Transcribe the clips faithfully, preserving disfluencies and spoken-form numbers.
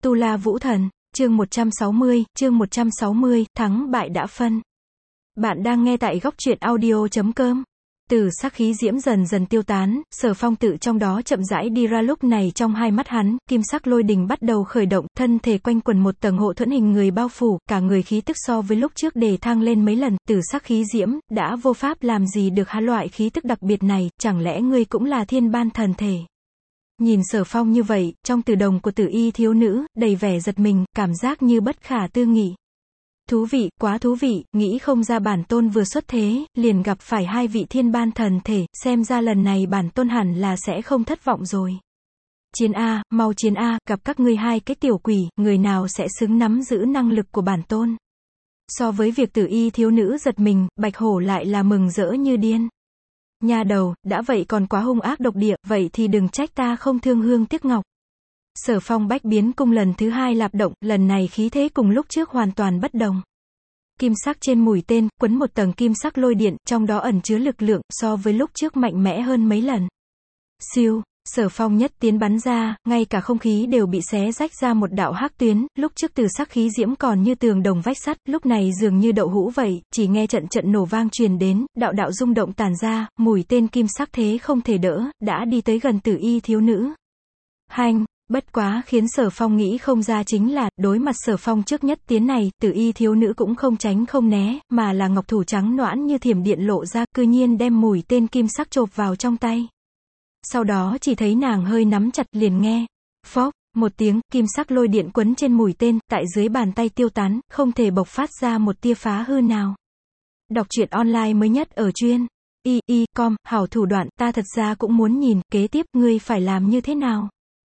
Tu La Vũ Thần, chương một trăm sáu mươi, chương một trăm sáu mươi, thắng bại đã phân. Bạn đang nghe tại góc truyện audio chấm com. Từ sắc khí diễm dần dần tiêu tán, Sở Phong tự trong đó chậm rãi đi ra, lúc này trong hai mắt hắn, kim sắc lôi đình bắt đầu khởi động, thân thể quanh quần một tầng hộ thuẫn hình người bao phủ, cả người khí tức so với lúc trước đề thăng lên mấy lần, từ sắc khí diễm, đã vô pháp làm gì được há loại khí tức đặc biệt này, chẳng lẽ ngươi cũng là thiên ban thần thể? Nhìn Sở Phong như vậy, trong từ đồng của Tử Y thiếu nữ, đầy vẻ giật mình, cảm giác như bất khả tư nghị. Thú vị, quá thú vị, nghĩ không ra bản tôn vừa xuất thế, liền gặp phải hai vị thiên ban thần thể, xem ra lần này bản tôn hẳn là sẽ không thất vọng rồi. Chiến A, mau chiến A, gặp các ngươi hai cái tiểu quỷ, người nào sẽ xứng nắm giữ năng lực của bản tôn. So với việc Tử Y thiếu nữ giật mình, Bạch Hổ lại là mừng rỡ như điên. Nha đầu, đã vậy còn quá hung ác độc địa, vậy thì đừng trách ta không thương hương tiếc ngọc. Sở Phong bách biến cung lần thứ hai lạp động, lần này khí thế cùng lúc trước hoàn toàn bất đồng. Kim sắc trên mũi tên, quấn một tầng kim sắc lôi điện, trong đó ẩn chứa lực lượng, so với lúc trước mạnh mẽ hơn mấy lần. Siêu, Sở Phong nhất tiến bắn ra, ngay cả không khí đều bị xé rách ra một đạo hắc tuyến, lúc trước từ sắc khí diễm còn như tường đồng vách sắt, lúc này dường như đậu hũ vậy, chỉ nghe trận trận nổ vang truyền đến, đạo đạo rung động tàn ra, mũi tên kim sắc thế không thể đỡ, đã đi tới gần Tử Y thiếu nữ. Hành! Bất quá khiến Sở Phong nghĩ không ra chính là, đối mặt Sở Phong trước nhất tiến này, Tử Y thiếu nữ cũng không tránh không né, mà là ngọc thủ trắng noãn như thiểm điện lộ ra, cư nhiên đem mũi tên kim sắc chộp vào trong tay. Sau đó chỉ thấy nàng hơi nắm chặt, liền nghe, phốc, một tiếng, kim sắc lôi điện quấn trên mũi tên, tại dưới bàn tay tiêu tán, không thể bộc phát ra một tia phá hư nào. Đọc truyện online mới nhất ở chuyên y y com, hảo thủ đoạn, ta thật ra cũng muốn nhìn, kế tiếp, ngươi phải làm như thế nào?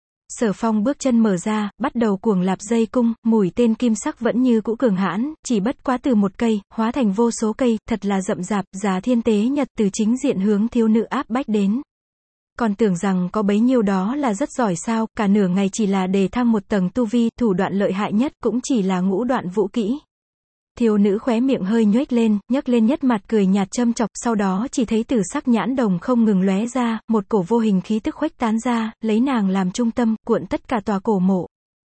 Sở Phong bước chân mở ra, bắt đầu cuồng lạp dây cung, mũi tên kim sắc vẫn như cũ cường hãn, chỉ bất quá từ một cây, hóa thành vô số cây, thật là rậm rạp, giá thiên tế nhật từ chính diện hướng thiếu nữ áp bách đến. Còn tưởng rằng có bấy nhiêu đó là rất giỏi sao, cả nửa ngày chỉ là đề thăng một tầng tu vi, thủ đoạn lợi hại nhất cũng chỉ là ngũ đoạn vũ kỹ. Thiếu nữ khóe miệng hơi nhoếch lên, nhấc lên nhất mặt cười nhạt châm chọc, sau đó chỉ thấy tử sắc nhãn đồng không ngừng lóe ra, một cổ vô hình khí tức khuếch tán ra, lấy nàng làm trung tâm, cuộn tất cả tòa cổ mộ.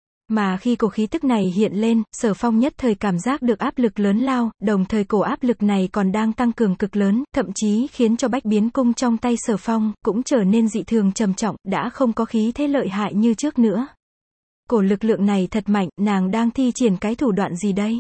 Mà khi cổ khí tức này hiện lên, Sở Phong nhất thời cảm giác được áp lực lớn lao, đồng thời cổ áp lực này còn đang tăng cường cực lớn, thậm chí khiến cho bách biến cung trong tay Sở Phong, cũng trở nên dị thường trầm trọng, đã không có khí thế lợi hại như trước nữa. Cổ lực lượng này thật mạnh, nàng đang thi triển cái thủ đoạn gì đây?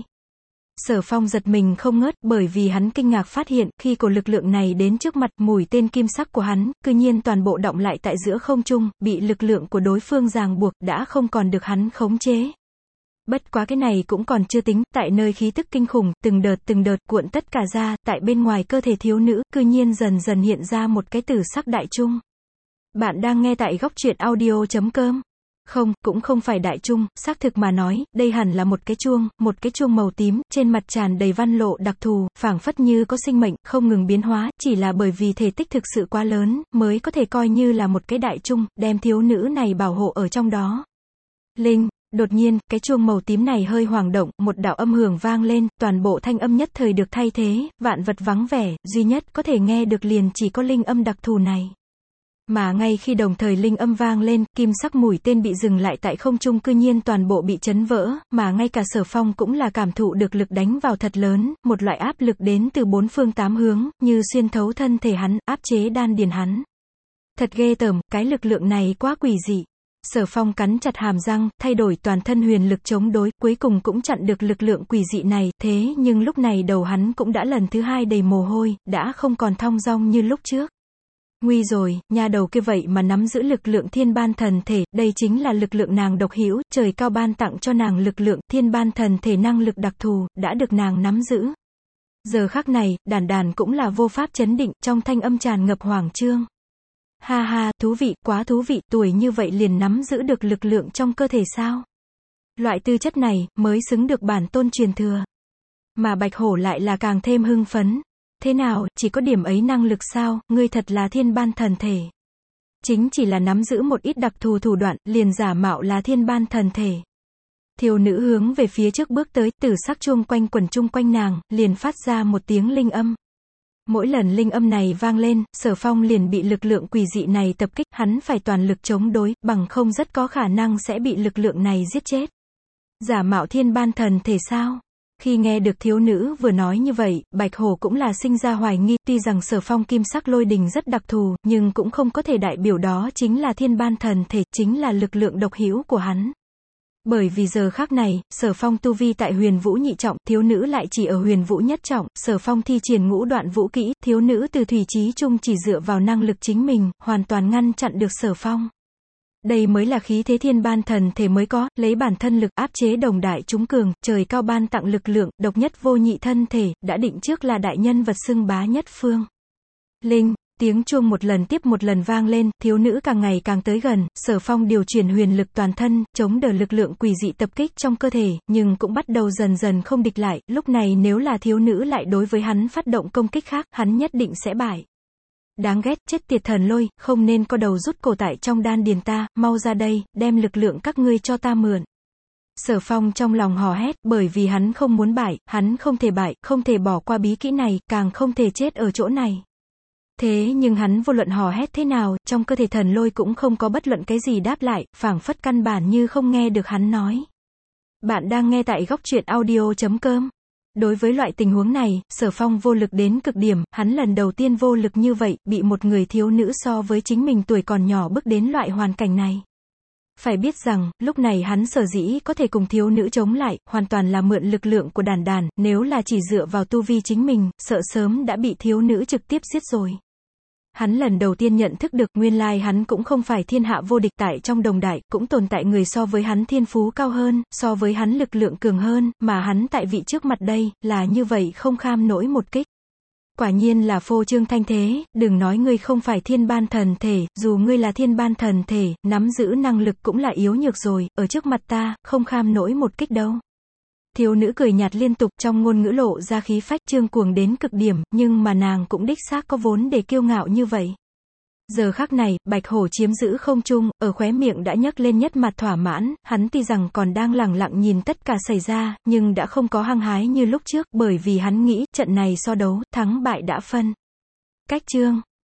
Sở Phong giật mình không ngớt, bởi vì hắn kinh ngạc phát hiện, khi cổ lực lượng này đến trước mặt, mũi tên kim sắc của hắn, cư nhiên toàn bộ động lại tại giữa không trung, bị lực lượng của đối phương ràng buộc, đã không còn được hắn khống chế. Bất quá cái này cũng còn chưa tính, tại nơi khí tức kinh khủng, từng đợt từng đợt cuộn tất cả ra, tại bên ngoài cơ thể thiếu nữ, cư nhiên dần dần hiện ra một cái tử sắc đại trung. Bạn đang nghe tại góc truyện audio chấm com. Không, cũng không phải đại trung, xác thực mà nói, đây hẳn là một cái chuông, một cái chuông màu tím, trên mặt tràn đầy văn lộ đặc thù, phảng phất như có sinh mệnh, không ngừng biến hóa, chỉ là bởi vì thể tích thực sự quá lớn, mới có thể coi như là một cái đại trung, đem thiếu nữ này bảo hộ ở trong đó. Linh, đột nhiên, cái chuông màu tím này hơi hoảng động, một đạo âm hưởng vang lên, toàn bộ thanh âm nhất thời được thay thế, vạn vật vắng vẻ, duy nhất có thể nghe được liền chỉ có linh âm đặc thù này. Mà ngay khi đồng thời linh âm vang lên, kim sắc mũi tên bị dừng lại tại không trung, cư nhiên toàn bộ bị chấn vỡ, mà ngay cả Sở Phong cũng là cảm thụ được lực đánh vào thật lớn, một loại áp lực đến từ bốn phương tám hướng, như xuyên thấu thân thể hắn, áp chế đan điền hắn. Thật ghê tởm, cái lực lượng này quá quỷ dị. Sở Phong cắn chặt hàm răng, thay đổi toàn thân huyền lực chống đối, cuối cùng cũng chặn được lực lượng quỷ dị này, thế nhưng lúc này đầu hắn cũng đã lần thứ hai đầy mồ hôi, đã không còn thong dong như lúc trước. Nguy rồi, nha đầu kia vậy mà nắm giữ lực lượng thiên ban thần thể, đây chính là lực lượng nàng độc hữu, trời cao ban tặng cho nàng lực lượng, thiên ban thần thể năng lực đặc thù, đã được nàng nắm giữ. Giờ khắc này, đàn đàn cũng là vô pháp chấn định, trong thanh âm tràn ngập hoảng trương. Ha ha, thú vị, quá thú vị, tuổi như vậy liền nắm giữ được lực lượng trong cơ thể sao? Loại tư chất này, mới xứng được bản tôn truyền thừa. Mà Bạch Hổ lại là càng thêm hưng phấn. Thế nào, chỉ có điểm ấy năng lực sao, ngươi thật là thiên ban thần thể. Chính chỉ là nắm giữ một ít đặc thù thủ đoạn, liền giả mạo là thiên ban thần thể. Thiếu nữ hướng về phía trước bước tới, tử sắc chuông quanh quẩn chung quanh nàng, liền phát ra một tiếng linh âm. Mỗi lần linh âm này vang lên, Sở Phong liền bị lực lượng quỷ dị này tập kích, hắn phải toàn lực chống đối, bằng không rất có khả năng sẽ bị lực lượng này giết chết. Giả mạo thiên ban thần thể sao? Khi nghe được thiếu nữ vừa nói như vậy, Bạch Hổ cũng là sinh ra hoài nghi, tuy rằng Sở Phong kim sắc lôi đình rất đặc thù, nhưng cũng không có thể đại biểu đó chính là thiên ban thần thể, chính là lực lượng độc hữu của hắn. Bởi vì giờ khắc này, Sở Phong tu vi tại huyền vũ nhị trọng, thiếu nữ lại chỉ ở huyền vũ nhất trọng, Sở Phong thi triển ngũ đoạn vũ kỹ, thiếu nữ từ thủy chí trung chỉ dựa vào năng lực chính mình, hoàn toàn ngăn chặn được Sở Phong. Đây mới là khí thế thiên ban thần thể mới có, lấy bản thân lực áp chế đồng đại chúng cường, trời cao ban tặng lực lượng, độc nhất vô nhị thân thể, đã định trước là đại nhân vật xưng bá nhất phương. Linh, tiếng chuông một lần tiếp một lần vang lên, thiếu nữ càng ngày càng tới gần, Sở Phong điều chuyển huyền lực toàn thân, chống đỡ lực lượng quỷ dị tập kích trong cơ thể, nhưng cũng bắt đầu dần dần không địch lại, lúc này nếu là thiếu nữ lại đối với hắn phát động công kích khác, hắn nhất định sẽ bại. Đáng ghét, chết tiệt thần lôi, không nên co đầu rút cổ tại trong đan điền ta, mau ra đây, đem lực lượng các ngươi cho ta mượn. Sở Phong trong lòng hò hét, bởi vì hắn không muốn bại, hắn không thể bại, không thể bỏ qua bí kỹ này, càng không thể chết ở chỗ này. Thế nhưng hắn vô luận hò hét thế nào, trong cơ thể thần lôi cũng không có bất luận cái gì đáp lại, phảng phất căn bản như không nghe được hắn nói. Bạn đang nghe tại góc truyện audio chấm com. Đối với loại tình huống này, Sở Phong vô lực đến cực điểm, hắn lần đầu tiên vô lực như vậy, bị một người thiếu nữ so với chính mình tuổi còn nhỏ bước đến loại hoàn cảnh này. Phải biết rằng, lúc này hắn sở dĩ có thể cùng thiếu nữ chống lại, hoàn toàn là mượn lực lượng của đàn đàn, nếu là chỉ dựa vào tu vi chính mình, sợ sớm đã bị thiếu nữ trực tiếp giết rồi. Hắn lần đầu tiên nhận thức được, nguyên lai hắn cũng không phải thiên hạ vô địch, tại trong đồng đại, cũng tồn tại người so với hắn thiên phú cao hơn, so với hắn lực lượng cường hơn, mà hắn tại vị trước mặt đây, là như vậy không kham nổi một kích. Quả nhiên là phô trương thanh thế, đừng nói ngươi không phải thiên ban thần thể, dù ngươi là thiên ban thần thể, nắm giữ năng lực cũng là yếu nhược rồi, ở trước mặt ta, không kham nổi một kích đâu. Thiếu nữ cười nhạt liên tục, trong ngôn ngữ lộ ra khí phách trương cuồng đến cực điểm, nhưng mà nàng cũng đích xác có vốn để kiêu ngạo như vậy. Giờ khắc này, Bạch Hổ chiếm giữ không trung, ở khóe miệng đã nhấc lên nhất mặt thỏa mãn, hắn tuy rằng còn đang lẳng lặng nhìn tất cả xảy ra, nhưng đã không có hăng hái như lúc trước, bởi vì hắn nghĩ, trận này so đấu, thắng bại đã phân. Cách chương